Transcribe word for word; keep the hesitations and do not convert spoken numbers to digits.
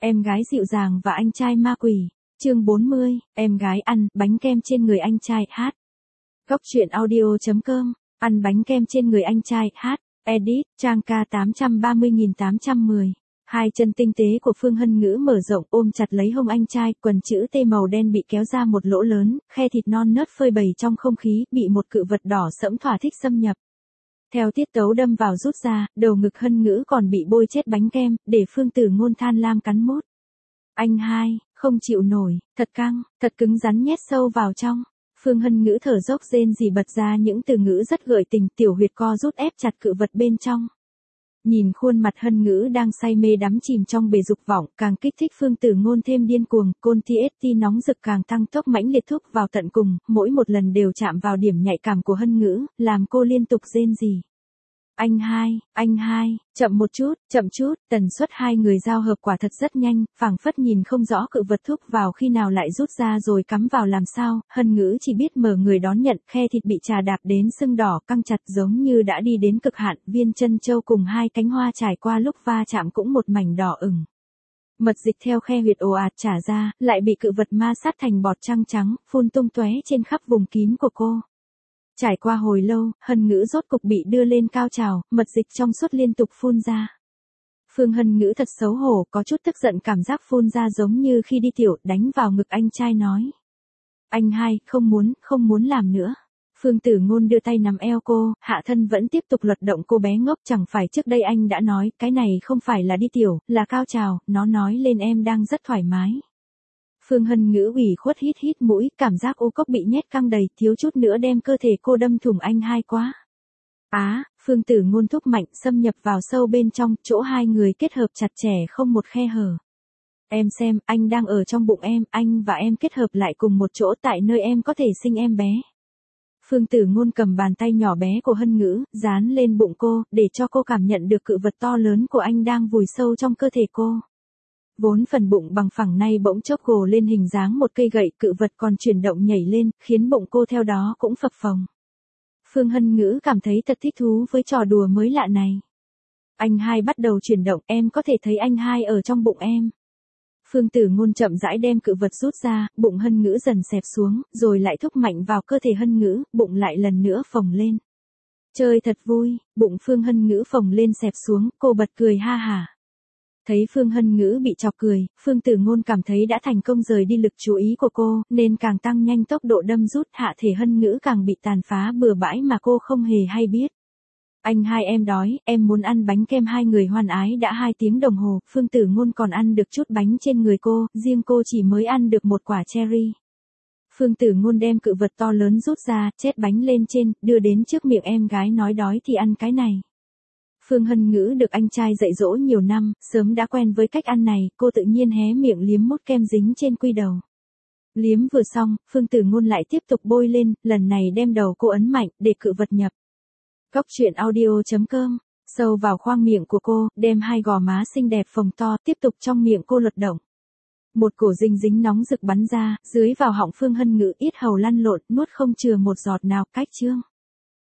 Em gái dịu dàng và anh trai ma quỷ. Chương bốn mươi, em gái ăn bánh kem trên người anh trai hát. Góc truyện audio chấm com, ăn bánh kem trên người anh trai hát. Edit, trang K tám trăm ba mươi nghìn tám trăm mười. Hai chân tinh tế của Phương Hân Ngữ mở rộng ôm chặt lấy hông anh trai, quần chữ T màu đen bị kéo ra một lỗ lớn, khe thịt non nớt phơi bày trong không khí, bị một cự vật đỏ sẫm thỏa thích xâm nhập. Theo tiết tấu đâm vào rút ra, đầu ngực Hân Ngữ còn bị bôi chết bánh kem, để Phương Tử Ngôn than lam cắn mốt. Anh hai, không chịu nổi, thật căng, thật cứng rắn nhét sâu vào trong. Phương Hân Ngữ thở dốc rên rỉ bật ra những từ ngữ rất gợi tình, tiểu huyệt co rút ép chặt cự vật bên trong. Nhìn khuôn mặt Hân Ngữ đang say mê đắm chìm trong bể dục vọng, càng kích thích Phương Tử Ngôn thêm điên cuồng, côn tê ét tê nóng rực càng tăng tốc mãnh liệt thúc vào tận cùng, mỗi một lần đều chạm vào điểm nhạy cảm của Hân Ngữ, làm cô liên tục rên rỉ. Anh hai, anh hai, chậm một chút, chậm chút, tần suất hai người giao hợp quả thật rất nhanh, phảng phất nhìn không rõ cự vật thúc vào khi nào lại rút ra rồi cắm vào làm sao, Hân Ngữ chỉ biết mở người đón nhận, khe thịt bị trà đạp đến sưng đỏ căng chặt giống như đã đi đến cực hạn, viên chân châu cùng hai cánh hoa trải qua lúc va chạm cũng một mảnh đỏ ửng. Mật dịch theo khe huyệt ồ ạt trả ra, lại bị cự vật ma sát thành bọt trăng trắng, phun tung tóe trên khắp vùng kín của cô. Trải qua hồi lâu, Hân Ngữ rốt cục bị đưa lên cao trào, mật dịch trong suốt liên tục phun ra. Phương Hân Ngữ thật xấu hổ, có chút tức giận, cảm giác phun ra giống như khi đi tiểu, đánh vào ngực anh trai nói. Anh hai, không muốn, không muốn làm nữa. Phương Tử Ngôn đưa tay nắm eo cô, hạ thân vẫn tiếp tục luật động cô bé ngốc, chẳng phải trước đây anh đã nói, cái này không phải là đi tiểu, là cao trào, nó nói lên em đang rất thoải mái. Phương Hân Ngữ ủy khuất hít hít mũi, cảm giác ô cốc bị nhét căng đầy, thiếu chút nữa đem cơ thể cô đâm thủng anh hai quá. Á, à, Phương Tử Ngôn thúc mạnh xâm nhập vào sâu bên trong, chỗ hai người kết hợp chặt chẽ không một khe hở. Em xem, anh đang ở trong bụng em, anh và em kết hợp lại cùng một chỗ tại nơi em có thể sinh em bé. Phương Tử Ngôn cầm bàn tay nhỏ bé của Hân Ngữ, dán lên bụng cô, để cho cô cảm nhận được cự vật to lớn của anh đang vùi sâu trong cơ thể cô. Vốn phần bụng bằng phẳng nay bỗng chốc gồ lên hình dáng một cây gậy, cự vật còn chuyển động nhảy lên, khiến bụng cô theo đó cũng phập phồng. Phương Hân Ngữ cảm thấy thật thích thú với trò đùa mới lạ này. Anh hai bắt đầu chuyển động, em có thể thấy anh hai ở trong bụng em. Phương Tử Ngôn chậm rãi đem cự vật rút ra, bụng Hân Ngữ dần xẹp xuống, rồi lại thúc mạnh vào cơ thể Hân Ngữ, bụng lại lần nữa phồng lên. Chơi thật vui, bụng Phương Hân Ngữ phồng lên xẹp xuống, cô bật cười ha hả. Thấy Phương Hân Ngữ bị chọc cười, Phương Tử Ngôn cảm thấy đã thành công rời đi lực chú ý của cô, nên càng tăng nhanh tốc độ đâm rút, hạ thể Hân Ngữ càng bị tàn phá bừa bãi mà cô không hề hay biết. Anh hai, em đói, em muốn ăn bánh kem. Hai người hoan ái đã hai tiếng đồng hồ, Phương Tử Ngôn còn ăn được chút bánh trên người cô, riêng cô chỉ mới ăn được một quả cherry. Phương Tử Ngôn đem cự vật to lớn rút ra, chét bánh lên trên, đưa đến trước miệng em gái nói đói thì ăn cái này. Phương Hân Ngữ được anh trai dạy dỗ nhiều năm, sớm đã quen với cách ăn này, cô tự nhiên hé miệng liếm mốt kem dính trên quy đầu. Liếm vừa xong, Phương Tử Ngôn lại tiếp tục bôi lên, lần này đem đầu cô ấn mạnh, để cự vật nhập. Góc truyện audio chấm com, sâu vào khoang miệng của cô, đem hai gò má xinh đẹp phồng to, tiếp tục trong miệng cô luật động. Một cổ dinh dính nóng rực bắn ra, dưới vào họng Phương Hân Ngữ, yết hầu lăn lộn, nuốt không chừa một giọt nào, cách chương.